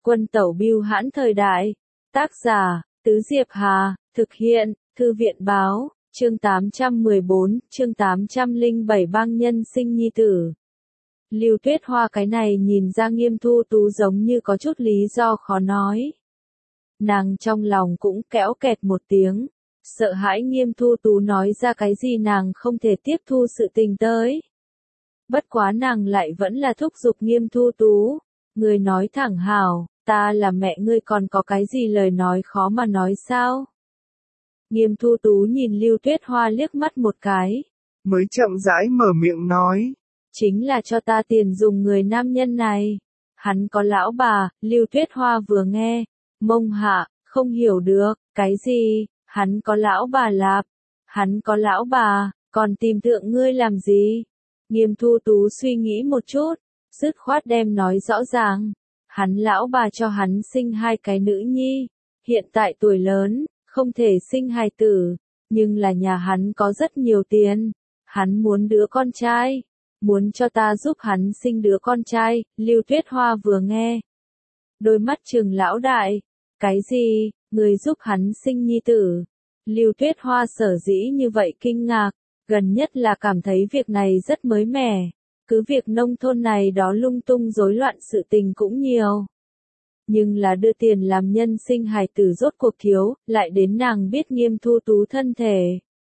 Quân tẩu bưu hãn thời đại. Tác giả, Tứ Diệp Hà, thực hiện, Thư viện báo, chương 814, chương 807 bang nhân sinh nhi tử. Lưu Tuyết Hoa cái này nhìn ra Nghiêm Thu Tú giống như có chút lý do khó nói. Nàng trong lòng cũng kéo kẹt một tiếng, sợ hãi Nghiêm Thu Tú nói ra cái gì nàng không thể tiếp thu sự tình tới. Bất quá nàng lại vẫn là thúc giục Nghiêm Thu Tú, người nói thẳng hào, ta là mẹ ngươi còn có cái gì lời nói khó mà nói sao? Nghiêm Thu Tú nhìn Lưu Tuyết Hoa liếc mắt một cái, mới chậm rãi mở miệng nói. Chính là cho ta tiền dùng người nam nhân này. Hắn có lão bà, Lưu Tuyết Hoa vừa nghe, mông hạ, không hiểu được, cái gì, hắn có lão bà lạp, hắn có lão bà, còn tìm thượng ngươi làm gì? Nghiêm Thu Tú suy nghĩ một chút, dứt khoát đem nói rõ ràng, hắn lão bà cho hắn sinh 2 cái nữ nhi, hiện tại tuổi lớn, không thể sinh hài tử, nhưng là nhà hắn có rất nhiều tiền, hắn muốn đứa con trai. Muốn cho ta giúp hắn sinh đứa con trai, Lưu Tuyết Hoa vừa nghe. Đôi mắt trừng lão đại, cái gì, người giúp hắn sinh nhi tử. Lưu Tuyết Hoa sở dĩ như vậy kinh ngạc, gần nhất là cảm thấy việc này rất mới mẻ. Cứ việc nông thôn này đó lung tung rối loạn sự tình cũng nhiều. Nhưng là đưa tiền làm nhân sinh hài tử rốt cuộc thiếu, lại đến nàng biết Nghiêm Thu Tú thân thể.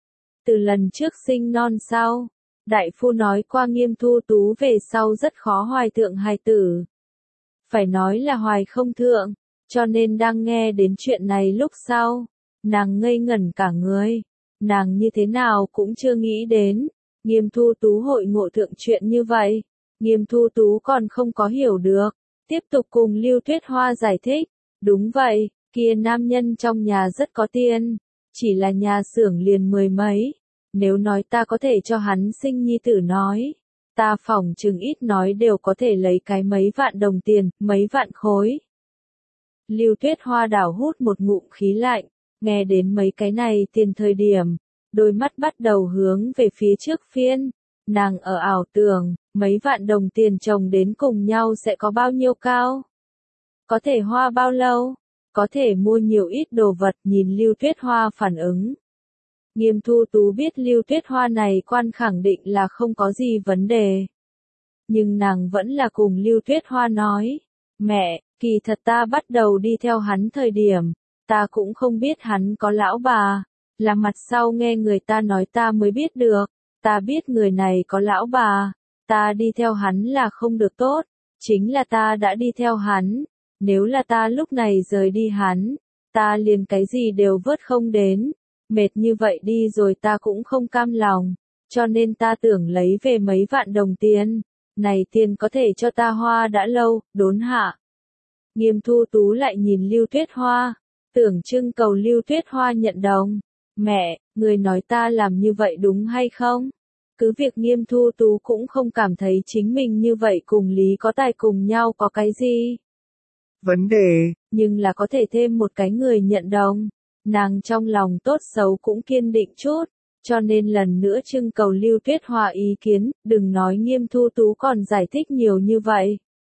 Từ lần trước sinh non sau. Đại phu nói qua Nghiêm Thu Tú về sau rất khó hoài thượng hài tử. Phải nói là hoài không thượng, cho nên đang nghe đến chuyện này lúc sau, nàng ngây ngẩn cả người. Nàng như thế nào cũng chưa nghĩ đến, Nghiêm Thu Tú hội ngộ thượng chuyện như vậy. Nghiêm Thu Tú còn không có hiểu được, tiếp tục cùng Lưu Tuyết Hoa giải thích. Đúng vậy, kia nam nhân trong nhà rất có tiền, chỉ là nhà xưởng liền 10 mấy. Nếu nói ta có thể cho hắn sinh nhi tử nói, ta phỏng chừng ít nói đều có thể lấy cái mấy vạn đồng tiền, mấy vạn khối. Lưu Tuyết Hoa đảo hút một ngụm khí lạnh, nghe đến mấy cái này tiền thời điểm, đôi mắt bắt đầu hướng về phía trước phiên, nàng ở ảo tưởng, mấy vạn đồng tiền chồng đến cùng nhau sẽ có bao nhiêu cao? Có thể hoa bao lâu? Có thể mua nhiều ít đồ vật nhìn Lưu Tuyết Hoa phản ứng. Nghiêm Thu Tú biết Lưu Tuyết Hoa này quan khẳng định là không có gì vấn đề. Nhưng nàng vẫn là cùng Lưu Tuyết Hoa nói, mẹ, kỳ thật ta bắt đầu đi theo hắn thời điểm, ta cũng không biết hắn có lão bà, là mặt sau nghe người ta nói ta mới biết được, ta biết người này có lão bà, ta đi theo hắn là không được tốt, chính là ta đã đi theo hắn, nếu là ta lúc này rời đi hắn, ta liền cái gì đều vớt không đến. Mệt như vậy đi rồi ta cũng không cam lòng, cho nên ta tưởng lấy về mấy vạn đồng tiền, này tiền có thể cho ta hoa đã lâu, đốn hạ. Nghiêm Thu Tú lại nhìn Lưu Tuyết Hoa, tưởng trưng cầu Lưu Tuyết Hoa nhận đồng. Mẹ, người nói ta làm như vậy đúng hay không? Cứ việc Nghiêm Thu Tú cũng không cảm thấy chính mình như vậy cùng Lý có tài cùng nhau có cái gì. Vấn đề, nhưng là có thể thêm một cái người nhận đồng. Nàng trong lòng tốt xấu cũng kiên định chút, cho nên lần nữa trưng cầu Lưu Tuyết Hoa ý kiến, đừng nói Nghiêm Thu Tú còn giải thích nhiều như vậy.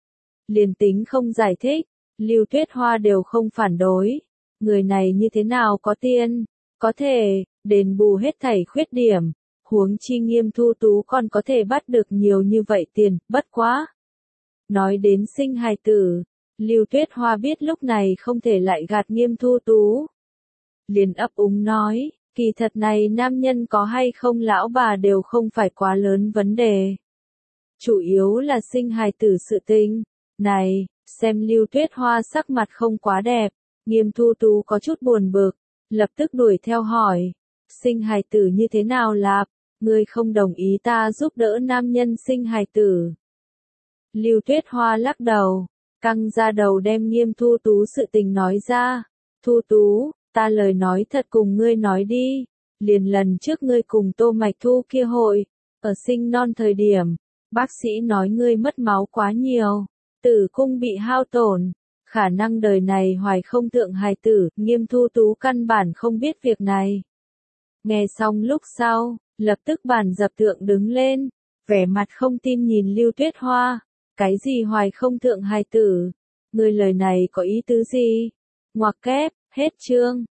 Liền tính không giải thích, Lưu Tuyết Hoa đều không phản đối. Người này như thế nào có tiền, có thể, đền bù hết thảy khuyết điểm, huống chi Nghiêm Thu Tú còn có thể bắt được nhiều như vậy tiền, bất quá. Nói đến sinh hài tử, Lưu Tuyết Hoa biết lúc này không thể lại gạt Nghiêm Thu Tú. Liền ấp úng nói, kỳ thật này nam nhân có hay không lão bà đều không phải quá lớn vấn đề. Chủ yếu là sinh hài tử sự tình. Này, xem Lưu Tuyết Hoa sắc mặt không quá đẹp, Nghiêm Thu Tú có chút buồn bực, lập tức đuổi theo hỏi, sinh hài tử như thế nào lạp, ngươi không đồng ý ta giúp đỡ nam nhân sinh hài tử. Lưu Tuyết Hoa lắc đầu, căng ra đầu đem Nghiêm Thu Tú sự tình nói ra, Thu Tú, ta lời nói thật cùng ngươi nói đi, liền lần trước ngươi cùng Tô Mạch Thu kia hội, ở sinh non thời điểm, bác sĩ nói ngươi mất máu quá nhiều, tử cung bị hao tổn, khả năng đời này hoài không thượng hài tử, Nghiêm Thu Tú căn bản không biết việc này. Nghe xong lúc sau, lập tức bản dập thượng đứng lên, vẻ mặt không tin nhìn Lưu Tuyết Hoa, cái gì hoài không thượng hài tử, Người lời này có ý tứ gì? Ngoặc kép, hết chương.